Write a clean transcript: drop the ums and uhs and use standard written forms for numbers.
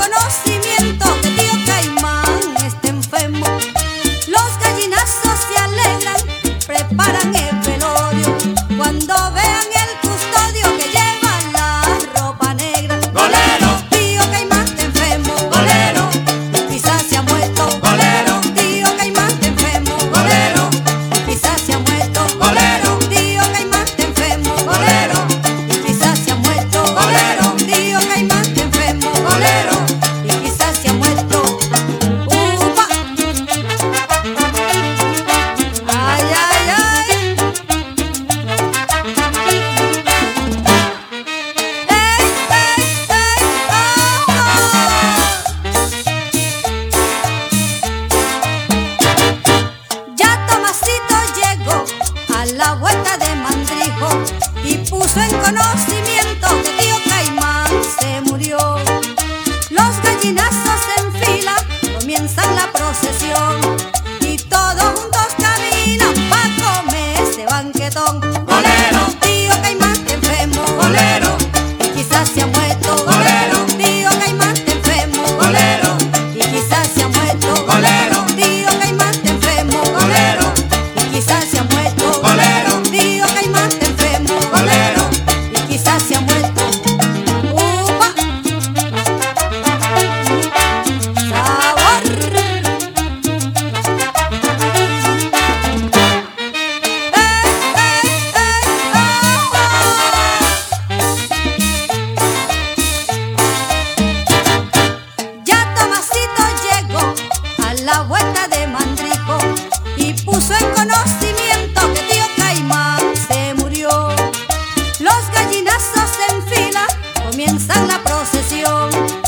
conocimiento que tío Caimán está enfermo. Los gallinazos se alegran, preparan el velorio cuando vean el custodio que lleva la ropa negra. Golero, Tío Caimán está enfermo, golero, quizás se ha muerto. golero, Tío Caimán está enfermo, golero, quizás se ha muerto. golero, Tío Caimán está enfermo, golero, quizás se ha muerto. golero, Tío Caimán está enfermo, golero. y quizás se ha muerto. ¡Upa! ¡Ay, ay, ay! ¡Ey, ey, ey! Ya Tomasito llegó a la vuelta de Mandrijo y puso en conocimiento que tío Caimán se murió. Los gallinazos en fila comienzan la procesión y todos juntos caminan pa' comer ese banquetón. Golero, Tío Caimán está enfermo, golero, y quizás se ha muerto. golero, Tío Caimán está enfermo, golero, y quizás se ha muerto. golero, Tío Caimán está enfermo, golero, y quizás se ha muerto. golero, Tío Caimán está enfermo, golero. y quizás se ha muerto. ¡Upa! ¡Sabor! Ya Tomasito llegó a la vuelta de Mandrijo y puso en conocimiento que tío Caimán se murió. Los gallinazos en fila comienzan la procesión